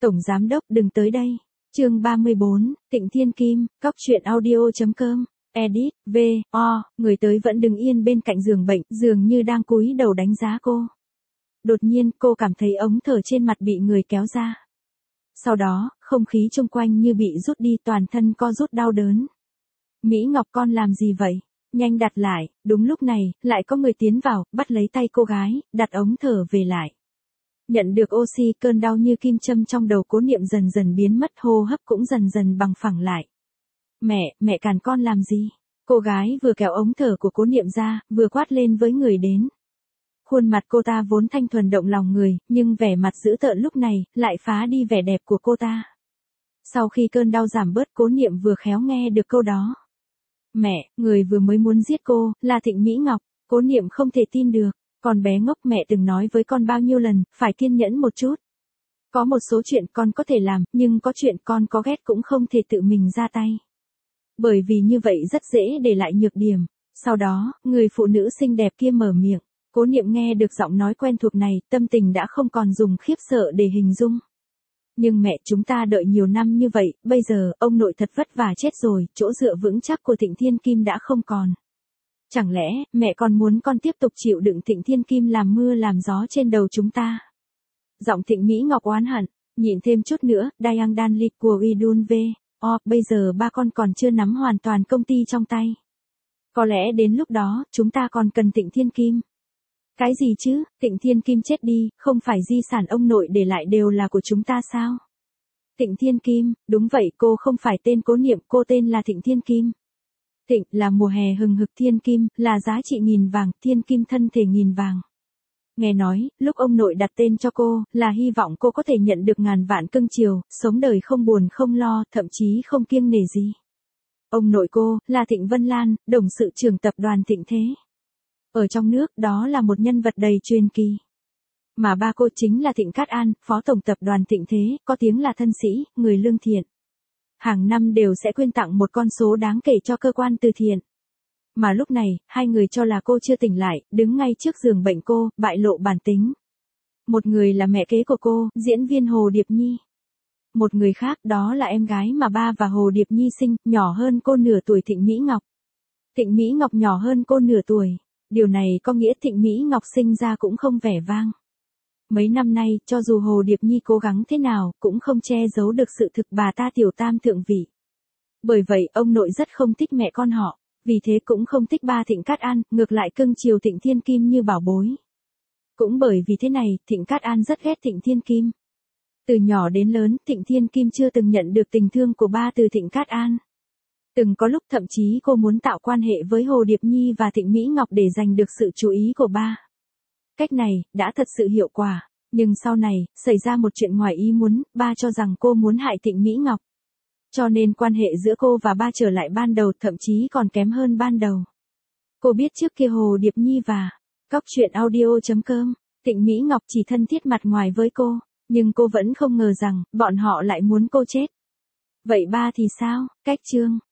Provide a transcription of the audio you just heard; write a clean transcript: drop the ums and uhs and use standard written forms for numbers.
Tổng giám đốc đừng tới đây. Chương 34, Tịnh Thiên Kim, Cóc truyện audio.com. Edit, người tới vẫn đứng yên bên cạnh giường bệnh, dường như đang cúi đầu đánh giá cô. Đột nhiên, cô cảm thấy ống thở trên mặt bị người kéo ra. Sau đó, không khí xung quanh như bị rút đi, toàn thân co rút đau đớn. Mỹ Ngọc, con làm gì vậy? Nhanh đặt lại. Đúng lúc này, lại có người tiến vào, bắt lấy tay cô gái, đặt ống thở về lại. Nhận được oxy, cơn đau như kim châm trong đầu Cố Niệm dần dần biến mất, hô hấp cũng dần dần bằng phẳng lại. Mẹ cản con làm gì? Cô gái vừa kéo ống thở của Cố Niệm ra, vừa quát lên với người đến. Khuôn mặt cô ta vốn thanh thuần động lòng người, nhưng vẻ mặt dữ tợn lúc này, lại phá đi vẻ đẹp của cô ta. Sau khi cơn đau giảm bớt, Cố Niệm vừa khéo nghe được câu đó. Mẹ, người vừa mới muốn giết cô, là Thịnh Mỹ Ngọc. Cố Niệm không thể tin được. Con bé ngốc, mẹ từng nói với con bao nhiêu lần, phải kiên nhẫn một chút. Có một số chuyện con có thể làm, nhưng có chuyện con có ghét cũng không thể tự mình ra tay. Bởi vì như vậy rất dễ để lại nhược điểm. Sau đó, người phụ nữ xinh đẹp kia mở miệng. Cố Niệm nghe được giọng nói quen thuộc này, tâm tình đã không còn dùng khiếp sợ để hình dung. Nhưng mẹ, chúng ta đợi nhiều năm như vậy, bây giờ, ông nội thật vất vả chết rồi, chỗ dựa vững chắc của Thịnh Thiên Kim đã không còn. Chẳng lẽ, mẹ còn muốn con tiếp tục chịu đựng Thịnh Thiên Kim làm mưa làm gió trên đầu chúng ta? Giọng Thịnh Mỹ Ngọc oán hận, nhịn thêm chút nữa, Dayang Dan Lik của Idun V. Bây giờ ba con còn chưa nắm hoàn toàn công ty trong tay. Có lẽ đến lúc đó, chúng ta còn cần Thịnh Thiên Kim. Cái gì chứ, Thịnh Thiên Kim chết đi, không phải di sản ông nội để lại đều là của chúng ta sao? Thịnh Thiên Kim, đúng vậy, cô không phải tên Cố Niệm, cô tên là Thịnh Thiên Kim. Thịnh là mùa hè hừng hực, Thiên Kim là giá trị nghìn vàng, Thiên Kim thân thể nghìn vàng. Nghe nói, lúc ông nội đặt tên cho cô, là hy vọng cô có thể nhận được ngàn vạn cưng chiều, sống đời không buồn không lo, thậm chí không kiêng nể gì. Ông nội cô, là Thịnh Vân Lan,董sự trưởng tập đoàn Thịnh Thế. Ở trong nước, đó là một nhân vật đầy truyền kỳ. Mà ba cô chính là Thịnh Cát An, phó tổng tập đoàn Thịnh Thế, có tiếng là thân sĩ, người lương thiện. Hàng năm đều sẽ quyên tặng một con số đáng kể cho cơ quan từ thiện. Mà lúc này, hai người cho là cô chưa tỉnh lại, đứng ngay trước giường bệnh cô, bại lộ bản tính. Một người là mẹ kế của cô, diễn viên Hồ Điệp Nhi. Một người khác, đó là em gái mà ba và Hồ Điệp Nhi sinh, nhỏ hơn cô nửa tuổi, Thịnh Mỹ Ngọc. Thịnh Mỹ Ngọc nhỏ hơn cô nửa tuổi. Điều này có nghĩa Thịnh Mỹ Ngọc sinh ra cũng không vẻ vang. Mấy năm nay, cho dù Hồ Điệp Nhi cố gắng thế nào, cũng không che giấu được sự thực bà ta tiểu tam thượng vị. Bởi vậy, ông nội rất không thích mẹ con họ, vì thế cũng không thích ba Thịnh Cát An, ngược lại cưng chiều Thịnh Thiên Kim như bảo bối. Cũng bởi vì thế này, Thịnh Cát An rất ghét Thịnh Thiên Kim. Từ nhỏ đến lớn, Thịnh Thiên Kim chưa từng nhận được tình thương của ba từ Thịnh Cát An. Từng có lúc thậm chí cô muốn tạo quan hệ với Hồ Điệp Nhi và Thịnh Mỹ Ngọc để giành được sự chú ý của ba. Cách này, đã thật sự hiệu quả, nhưng sau này, xảy ra một chuyện ngoài ý muốn, ba cho rằng cô muốn hại Thịnh Mỹ Ngọc. Cho nên quan hệ giữa cô và ba trở lại ban đầu, thậm chí còn kém hơn ban đầu. Cô biết trước kia Hồ Điệp Nhi và Cóc truyện audio.com, Thịnh Mỹ Ngọc chỉ thân thiết mặt ngoài với cô, nhưng cô vẫn không ngờ rằng, bọn họ lại muốn cô chết. Vậy ba thì sao? Cách chương